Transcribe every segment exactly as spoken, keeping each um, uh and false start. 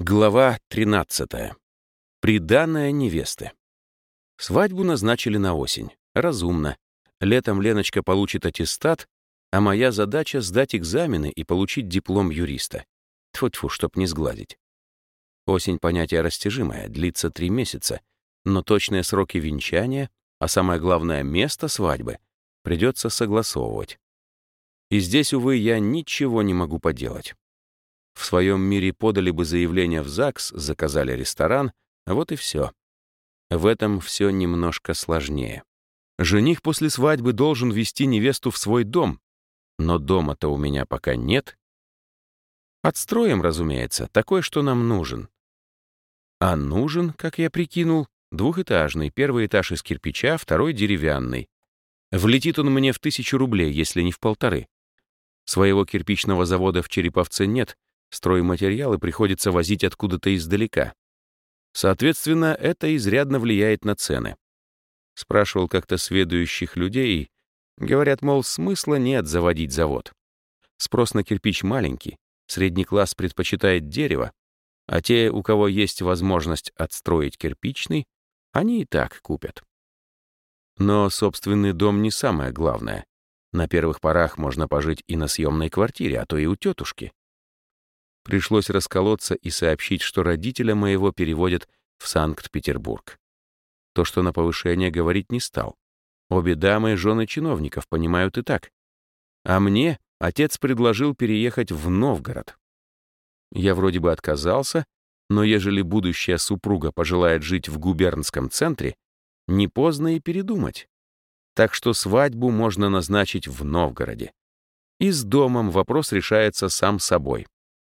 Глава тринадцатая. Приданая невесты. Свадьбу назначили на осень. Разумно. Летом Леночка получит аттестат, а моя задача — сдать экзамены и получить диплом юриста. Тьфу-тьфу, чтоб не сгладить. Осень — понятие растяжимое, длится три месяца, но точные сроки венчания, а самое главное — место свадьбы, придется согласовывать. И здесь, увы, я ничего не могу поделать. В своем мире подали бы заявление в ЗАГС, заказали ресторан, а вот и все. В этом все немножко сложнее. Жених после свадьбы должен вести невесту в свой дом, но дома-то у меня пока нет. Отстроим, разумеется, такой, что нам нужен. А нужен, как я прикинул, двухэтажный, первый этаж из кирпича, второй деревянный. Влетит он мне в тысячу рублей, если не в полторы. Своего кирпичного завода в Череповце нет, стройматериалы приходится возить откуда-то издалека. Соответственно, это изрядно влияет на цены. Спрашивал как-то сведущих людей, говорят, мол, смысла нет заводить завод. Спрос на кирпич маленький, средний класс предпочитает дерево, а те, у кого есть возможность отстроить кирпичный, они и так купят. Но собственный дом не самое главное. На первых порах можно пожить и на съемной квартире, а то и у тетушки. Пришлось расколоться и сообщить, что родителя моего переводят в Санкт-Петербург. То, что на повышение, говорить не стал. Обе дамы — жены чиновников, понимают и так. А мне отец предложил переехать в Новгород. Я вроде бы отказался, но ежели будущая супруга пожелает жить в губернском центре, не поздно и передумать. Так что свадьбу можно назначить в Новгороде. И с домом вопрос решается сам собой.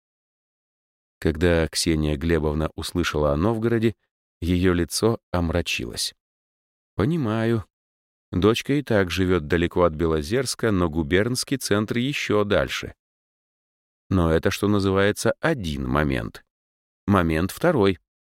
Когда Ксения Глебовна услышала о Новгороде, ее лицо омрачилось. «Понимаю. Дочка и так живет далеко от Белозерска, но губернский центр еще дальше. Но это, что называется, один момент. Момент второй.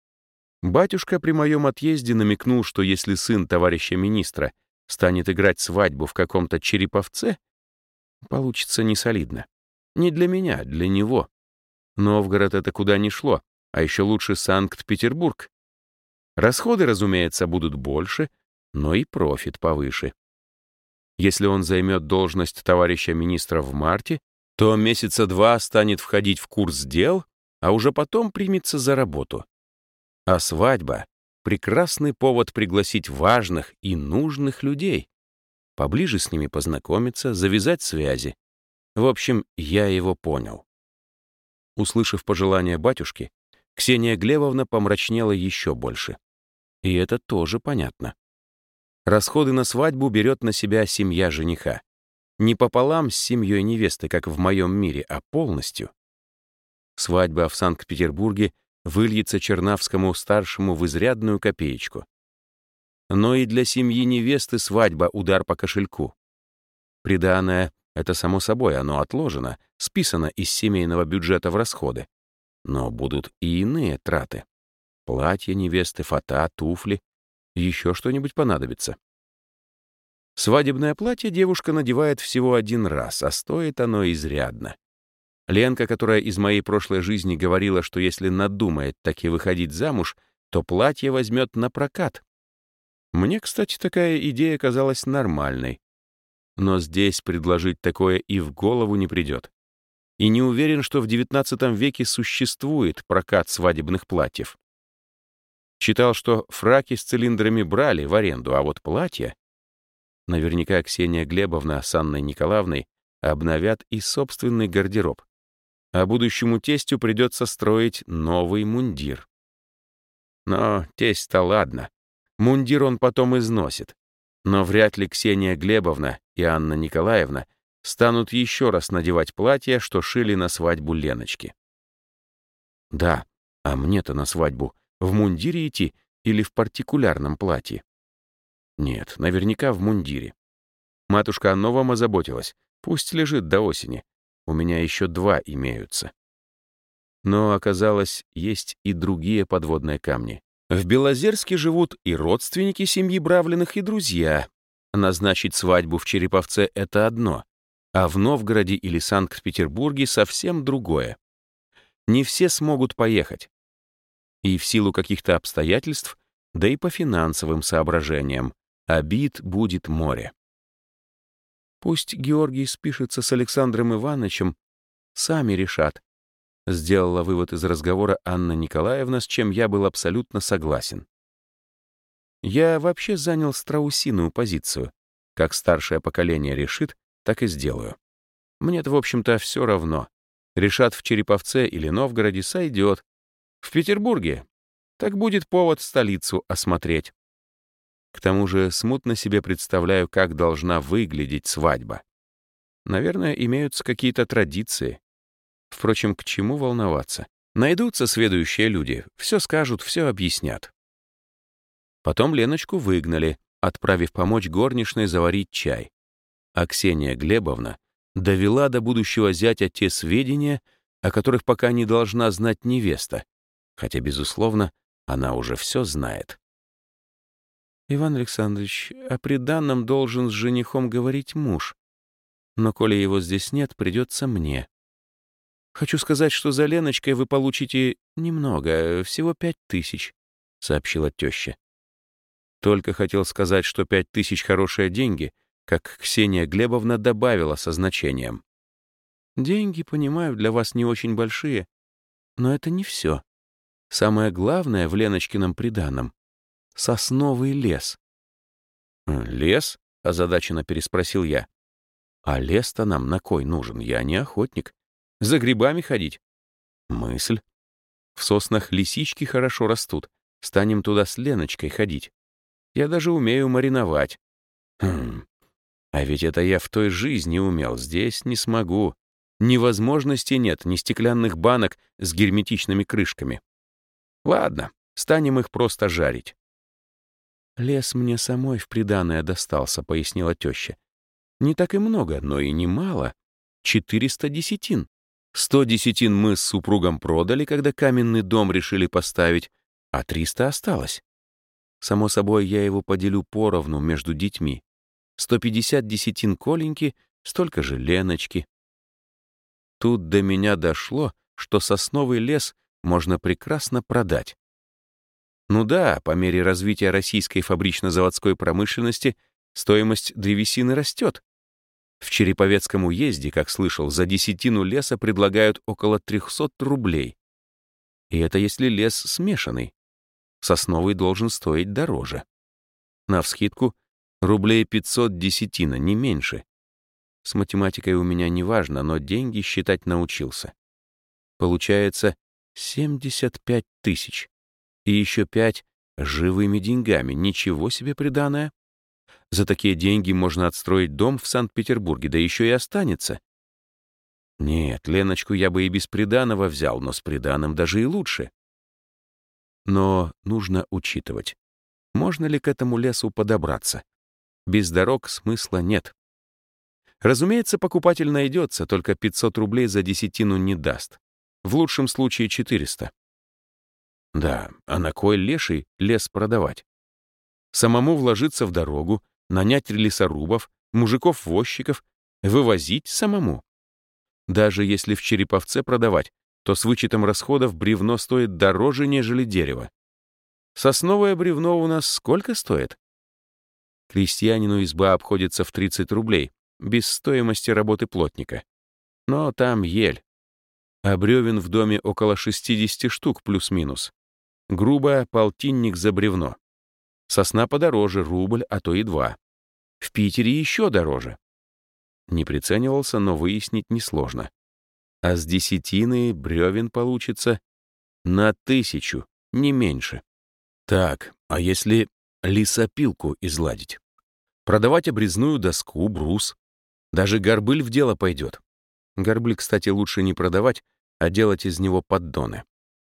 Батюшка при моем отъезде намекнул, что если сын товарища министра станет играть свадьбу в каком-то Череповце, получится несолидно. Не для меня, для него. Новгород — это куда ни шло, а еще лучше Санкт-Петербург. Расходы, разумеется, будут больше, но и профит повыше. Если он займет должность товарища министра в марте, то месяца два станет входить в курс дел, а уже потом примется за работу. А свадьба — прекрасный повод пригласить важных и нужных людей, поближе с ними познакомиться, завязать связи. В общем, я его понял. Услышав пожелания батюшки, Ксения Глебовна помрачнела еще больше. И это тоже понятно. Расходы на свадьбу берет на себя семья жениха. Не пополам с семьей невесты, как в моем мире, а полностью. Свадьба в Санкт-Петербурге выльется Чернавскому-старшему в изрядную копеечку. Но и для семьи невесты свадьба — удар по кошельку. Приданое — это само собой, оно отложено, списано из семейного бюджета в расходы. Но будут и иные траты. Платье невесты, фата, туфли. Еще что-нибудь понадобится. Свадебное платье девушка надевает всего один раз, а стоит оно изрядно. Ленка, которая из моей прошлой жизни говорила, что если надумает таки выходить замуж, то платье возьмет на прокат. Мне, кстати, такая идея казалась нормальной. Но здесь предложить такое и в голову не придет. И не уверен, что в девятнадцатом веке существует прокат свадебных платьев. Читал, что фраки с цилиндрами брали в аренду, а вот платья... Наверняка Ксения Глебовна с Анной Николаевной обновят и собственный гардероб. А будущему тестю придется строить новый мундир. Но тесть-то ладно. Мундир он потом износит. Но вряд ли Ксения Глебовна и Анна Николаевна станут еще раз надевать платья, что шили на свадьбу Леночки. Да, а мне-то на свадьбу в мундире идти или в партикулярном платье? Нет, наверняка в мундире. Матушка о новом озаботилась. Пусть лежит до осени. У меня еще два имеются. Но, оказалось, есть и другие подводные камни. В Белозерске живут и родственники семьи Бравлиных, и друзья. Назначить свадьбу в Череповце — это одно, а в Новгороде или Санкт-Петербурге совсем другое. Не все смогут поехать. И в силу каких-то обстоятельств, да и по финансовым соображениям, обид будет море. Пусть Георгий спишется с Александром Ивановичем, сами решат. Сделала вывод из разговора Анна Николаевна, с чем я был абсолютно согласен. Я вообще занял страусиную позицию. Как старшее поколение решит, так и сделаю. Мне-то, в общем-то, все равно. Решат в Череповце или Новгороде, сойдет. В Петербурге так будет повод столицу осмотреть. К тому же смутно себе представляю, как должна выглядеть свадьба. Наверное, имеются какие-то традиции. Впрочем, к чему волноваться? Найдутся сведущие люди, все скажут, все объяснят. Потом Леночку выгнали, отправив помочь горничной заварить чай. А Ксения Глебовна довела до будущего зятя те сведения, о которых пока не должна знать невеста, хотя, безусловно, она уже все знает. «Иван Александрович, о приданном должен с женихом говорить муж, но коли его здесь нет, придется мне. Хочу сказать, что за Леночкой вы получите немного, всего пять тысяч», — сообщила теща. Только хотел сказать, что пять тысяч — хорошие деньги, как Ксения Глебовна добавила со значением. «Деньги, понимаю, для вас не очень большие, но это не все. Самое главное в Леночкином приданом — сосновый лес». «Лес?» — озадаченно переспросил я. «А лес-то нам на кой нужен? Я не охотник. За грибами ходить?» «Мысль. В соснах лисички хорошо растут. Станем туда с Леночкой ходить. Я даже умею мариновать». «Хм. А ведь это я в той жизни умел, здесь не смогу. Ни возможности нет, ни стеклянных банок с герметичными крышками. Ладно, станем их просто жарить». «Лес мне самой в приданое достался», — пояснила теща. «Не так и много, но и немало. Четыреста десятин. Сто десятин мы с супругом продали, когда каменный дом решили поставить, а триста осталось. Само собой, я его поделю поровну между детьми. Сто пятьдесят десятин Коленьки, столько же Леночки». Тут до меня дошло, что сосновый лес можно прекрасно продать. Ну да, по мере развития российской фабрично-заводской промышленности стоимость древесины растет. В Череповецком уезде, как слышал, за десятину леса предлагают около трехсот рублей. И это если лес смешанный. Сосновый должен стоить дороже. Навскидку рублей пятьсот десятина, не меньше. С математикой у меня не важно, но деньги считать научился. Получается семьдесят пять тысяч. И еще пять живыми деньгами. Ничего себе приданое. За такие деньги можно отстроить дом в Санкт-Петербурге, да еще и останется. Нет, Леночку я бы и без приданого взял, но с приданым даже и лучше. Но нужно учитывать, можно ли к этому лесу подобраться. Без дорог смысла нет. Разумеется, покупатель найдется, только пятьсот рублей за десятину не даст. В лучшем случае четыреста. Да, а на кой леший лес продавать? Самому вложиться в дорогу, нанять лесорубов, мужиков-возчиков, вывозить самому. Даже если в Череповце продавать, то с вычетом расходов бревно стоит дороже, нежели дерево. Сосновое бревно у нас сколько стоит? Крестьянину изба обходится в тридцать рублей, без стоимости работы плотника. Но там ель. А бревен в доме около шестидесяти штук плюс-минус. Грубо полтинник за бревно. Сосна подороже, рубль, а то и два. В Питере еще дороже. Не приценивался, но выяснить несложно. А с десятины бревен получится на тысячу, не меньше. Так, а если лесопилку изладить? Продавать обрезную доску, брус. Даже горбыль в дело пойдет. Горбыль, кстати, лучше не продавать, а делать из него поддоны.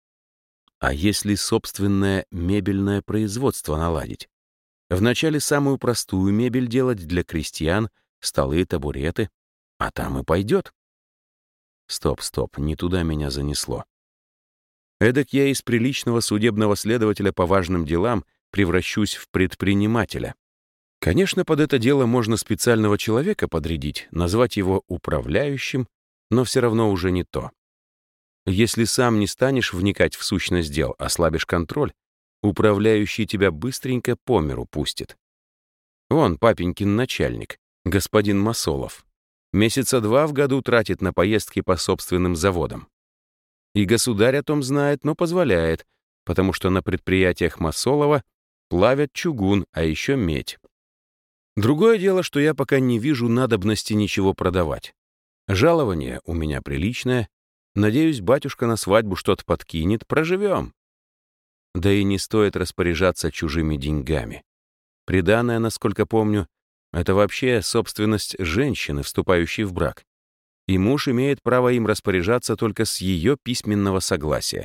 А если собственное мебельное производство наладить? Вначале самую простую мебель делать для крестьян, столы, табуреты, а там и пойдет. Стоп, стоп, не туда меня занесло. Эдак я из приличного судебного следователя по важным делам превращусь в предпринимателя. Конечно, под это дело можно специального человека подрядить, назвать его управляющим, но все равно уже не то. Если сам не станешь вникать в сущность дел, ослабишь контроль, управляющий тебя быстренько по миру пустит. Вон папенькин начальник, господин Масолов. Месяца два в году тратит на поездки по собственным заводам. И государь о том знает, но позволяет, потому что на предприятиях Масолова плавят чугун, а еще медь. Другое дело, что я пока не вижу надобности ничего продавать. Жалование у меня приличное. Надеюсь, батюшка на свадьбу что-то подкинет, проживем. Да и не стоит распоряжаться чужими деньгами. Приданое, насколько помню, это вообще собственность женщины, вступающей в брак. И муж имеет право им распоряжаться только с ее письменного согласия.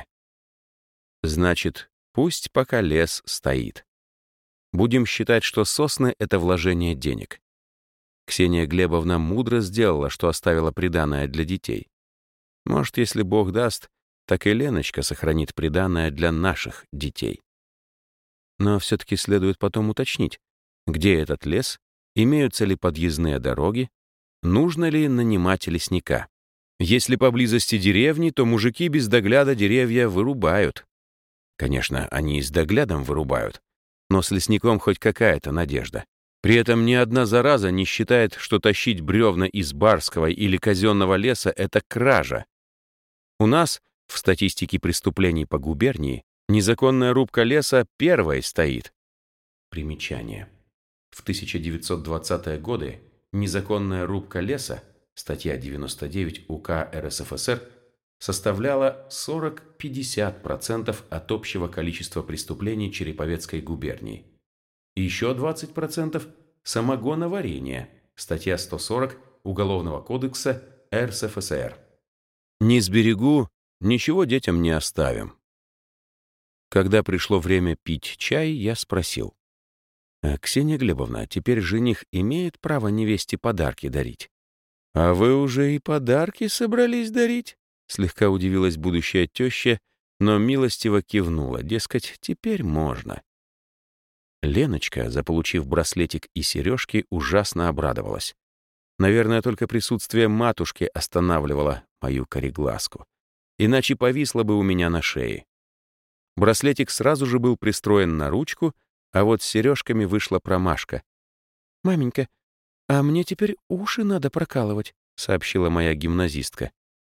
Значит, пусть пока лес стоит. Будем считать, что сосны — это вложение денег. Ксения Глебовна мудро сделала, что оставила приданое для детей. Может, если Бог даст, так и Леночка сохранит приданое для наших детей. Но все-таки следует потом уточнить, где этот лес, имеются ли подъездные дороги, нужно ли нанимать лесника. Если поблизости деревни, то мужики без догляда деревья вырубают. Конечно, они и с доглядом вырубают, но с лесником хоть какая-то надежда. При этом ни одна зараза не считает, что тащить бревна из барского или казенного леса — это кража. У нас, в статистике преступлений по губернии, незаконная рубка леса первой стоит. Примечание. В тысяча девятьсот двадцатые годы незаконная рубка леса, статья девяносто девять УК РСФСР, составляла сорок-пятьдесят процентов от общего количества преступлений Череповецкой губернии. И еще двадцать процентов самогоноварения, статья сто сорок Уголовного кодекса РСФСР. Не сберегу, ничего детям не оставим. Когда пришло время пить чай, я спросил: «А, Ксения Глебовна, теперь жених имеет право невесте подарки дарить?» «А вы уже и подарки собрались дарить?» Слегка удивилась будущая теща, но милостиво кивнула, дескать, теперь можно. Леночка, заполучив браслетик и сережки, ужасно обрадовалась. Наверное, только присутствие матушки останавливало мою кореглазку. Иначе повисла бы у меня на шее. Браслетик сразу же был пристроен на ручку, а вот с сережками вышла промашка. «Маменька, а мне теперь уши надо прокалывать», — сообщила моя гимназистка.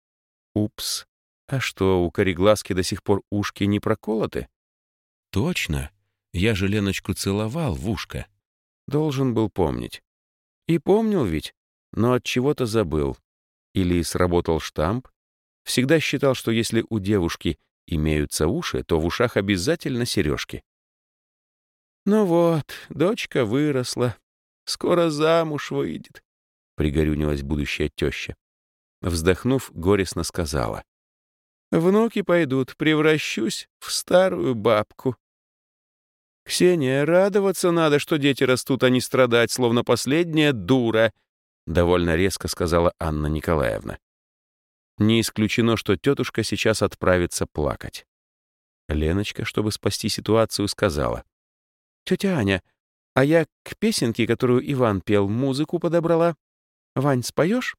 «Упс, а что, у кореглазки до сих пор ушки не проколоты?» «Точно, я же Леночку целовал в ушко. Должен был помнить. И помнил ведь, но от чего-то забыл. Или сработал штамп. Всегда считал, что если у девушки имеются уши, то в ушах обязательно сережки. «Ну вот, дочка выросла, скоро замуж выйдет», — пригорюнилась будущая теща. Вздохнув, горестно сказала: «Внуки пойдут, превращусь в старую бабку». «Ксения, радоваться надо, что дети растут, а не страдать, словно последняя дура», — довольно резко сказала Анна Николаевна. Не исключено, что тетушка сейчас отправится плакать. Леночка, чтобы спасти ситуацию, сказала: «Тетя Аня, а я к песенке, которую Иван пел, музыку подобрала. Вань, споешь?»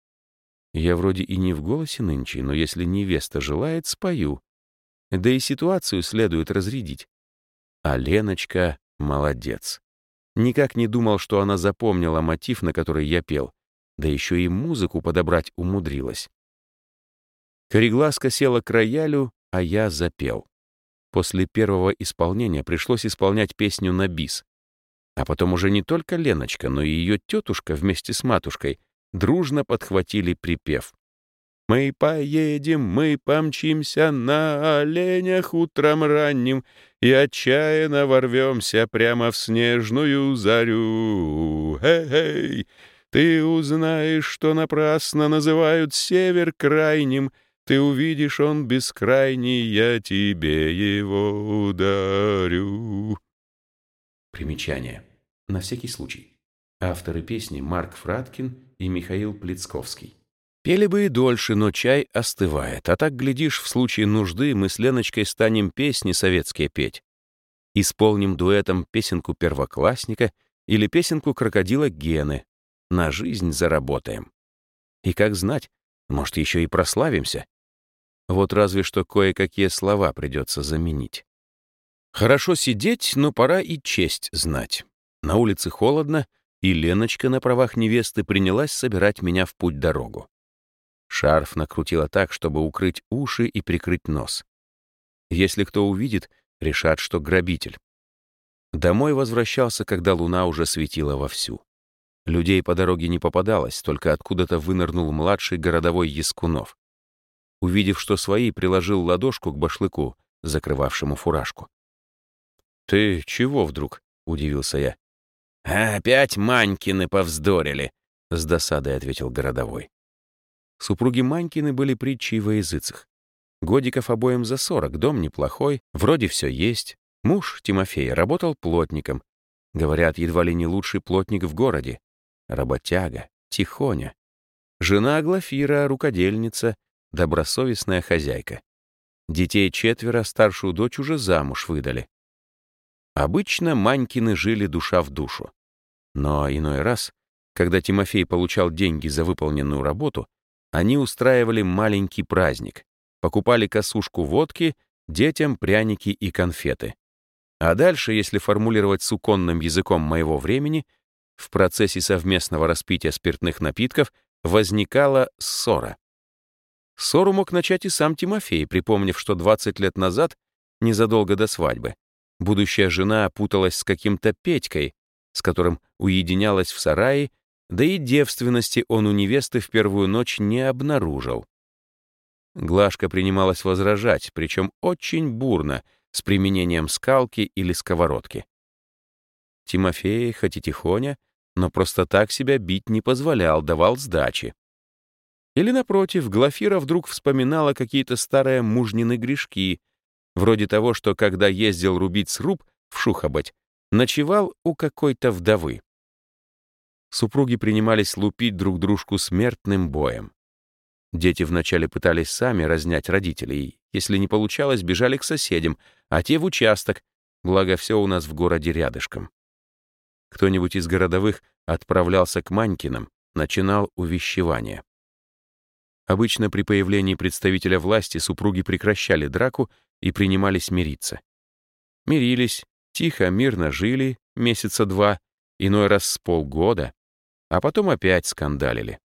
Я вроде и не в голосе нынче, но если невеста желает, спою. Да и ситуацию следует разрядить. А Леночка молодец. Никак не думал, что она запомнила мотив, на который я пел, да еще и музыку подобрать умудрилась. Кореглазка села к роялю, а я запел. После первого исполнения пришлось исполнять песню на бис. А потом уже не только Леночка, но и ее тетушка вместе с матушкой дружно подхватили припев. «Мы поедем, мы помчимся на оленях утром ранним и отчаянно ворвемся прямо в снежную зарю. Эй-эй, ты узнаешь, что напрасно называют север крайним, ты увидишь, он бескрайний, я тебе его ударю». Примечание. На всякий случай. Авторы песни Марк Фраткин и Михаил Плицковский. Пели бы и дольше, но чай остывает, а так, глядишь, в случае нужды мы с Леночкой станем песни советские петь. Исполним дуэтом песенку первоклассника или песенку крокодила Гены. На жизнь заработаем. И как знать, может, еще и прославимся. Вот разве что кое-какие слова придется заменить. Хорошо сидеть, но пора и честь знать. На улице холодно, и Леночка на правах невесты принялась собирать меня в путь-дорогу. Шарф накрутила так, чтобы укрыть уши и прикрыть нос. Если кто увидит, решат, что грабитель. Домой возвращался, когда луна уже светила вовсю. Людей по дороге не попадалось, только откуда-то вынырнул младший городовой Яскунов. Увидев, что свои, приложил ладошку к башлыку, закрывавшему фуражку. «Ты чего вдруг?» — удивился я. «Опять Манькины повздорили», — с досадой ответил городовой. Супруги Манькины были притчей во языцах. Годиков обоим за сорок, дом неплохой, вроде все есть. Муж, Тимофей, работал плотником. Говорят, едва ли не лучший плотник в городе. Работяга, тихоня. Жена Глафира, рукодельница, добросовестная хозяйка. Детей четверо, старшую дочь уже замуж выдали. Обычно Манькины жили душа в душу. Но иной раз, когда Тимофей получал деньги за выполненную работу, они устраивали маленький праздник, покупали косушку водки, детям пряники и конфеты. А дальше, если формулировать суконным языком моего времени, в процессе совместного распития спиртных напитков возникала ссора. Ссору мог начать и сам Тимофей, припомнив, что двадцать лет назад, незадолго до свадьбы, будущая жена путалась с каким-то Петькой, с которым уединялась в сарае, да и девственности он у невесты в первую ночь не обнаружил. Глашка принималась возражать, причем очень бурно, с применением скалки или сковородки. Тимофей, хоть и тихоня, но просто так себя бить не позволял, давал сдачи. Или, напротив, Глафира вдруг вспоминала какие-то старые мужнины грешки, вроде того, что, когда ездил рубить сруб в Шухобать, ночевал у какой-то вдовы. Супруги принимались лупить друг дружку смертным боем. Дети вначале пытались сами разнять родителей, если не получалось, бежали к соседям, а те в участок, благо все у нас в городе рядышком. Кто-нибудь из городовых отправлялся к Манькиным, начинал увещевание. Обычно при появлении представителя власти супруги прекращали драку и принимались мириться. Мирились, тихо, мирно жили месяца два, иной раз с полгода, а потом опять скандалили.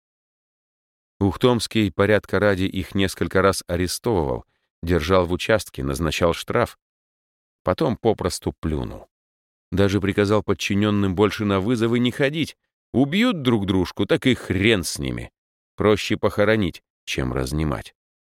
Ухтомский порядка ради их несколько раз арестовывал, держал в участке, назначал штраф. Потом попросту плюнул. Даже приказал подчиненным больше на вызовы не ходить. Убьют друг дружку, так и хрен с ними. Проще похоронить, чем разнимать.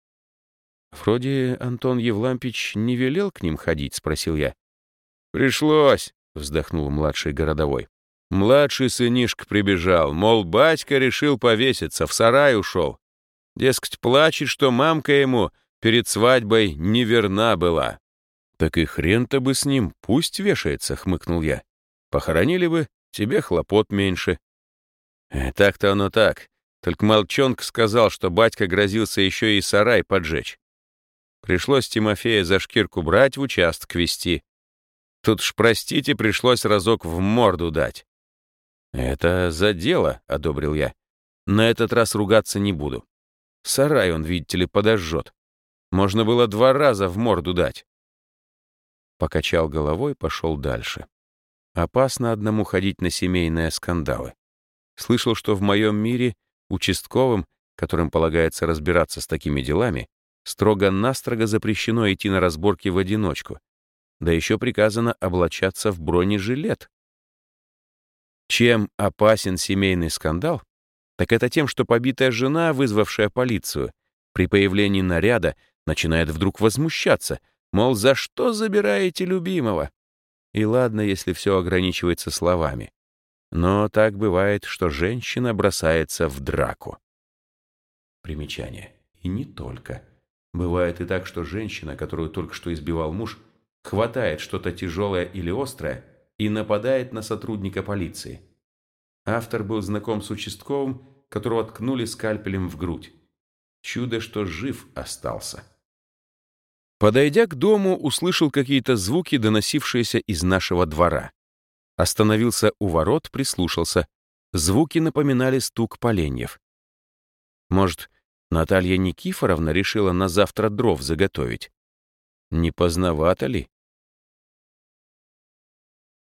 «Вроде Антон Евлампич не велел к ним ходить?» — спросил я. «Пришлось», — вздохнул младший городовой. Младший сынишка прибежал, мол, батька решил повеситься, в сарай ушел. Дескать, плачет, что мамка ему перед свадьбой неверна была. «Так и хрен-то бы с ним, пусть вешается», — хмыкнул я. «Похоронили бы, тебе хлопот меньше». «Э, так-то оно так. Только молчонка сказал, что батька грозился еще и сарай поджечь. Пришлось Тимофея за шкирку брать, в участок везти. Тут ж, простите, пришлось разок в морду дать». «Это за дело», — одобрил я. «На этот раз ругаться не буду. Сарай он, видите ли, подожжет. Можно было два раза в морду дать». Покачал головой, пошел дальше. Опасно одному ходить на семейные скандалы. Слышал, что в моем мире участковым, которым полагается разбираться с такими делами, строго-настрого запрещено идти на разборки в одиночку. Да еще приказано облачаться в бронежилет. Чем опасен семейный скандал? Так это тем, что побитая жена, вызвавшая полицию, при появлении наряда начинает вдруг возмущаться, мол, за что забираете любимого? И ладно, если все ограничивается словами. Но так бывает, что женщина бросается в драку. Примечание. И не только. Бывает и так, что женщина, которую только что избивал муж, хватает что-то тяжелое или острое и нападает на сотрудника полиции. Автор был знаком с участковым, которого ткнули скальпелем в грудь. Чудо, что жив остался. Подойдя к дому, услышал какие-то звуки, доносившиеся из нашего двора. Остановился у ворот, прислушался. Звуки напоминали стук поленьев. Может, Наталья Никифоровна решила на завтра дров заготовить. Не поздновато ли?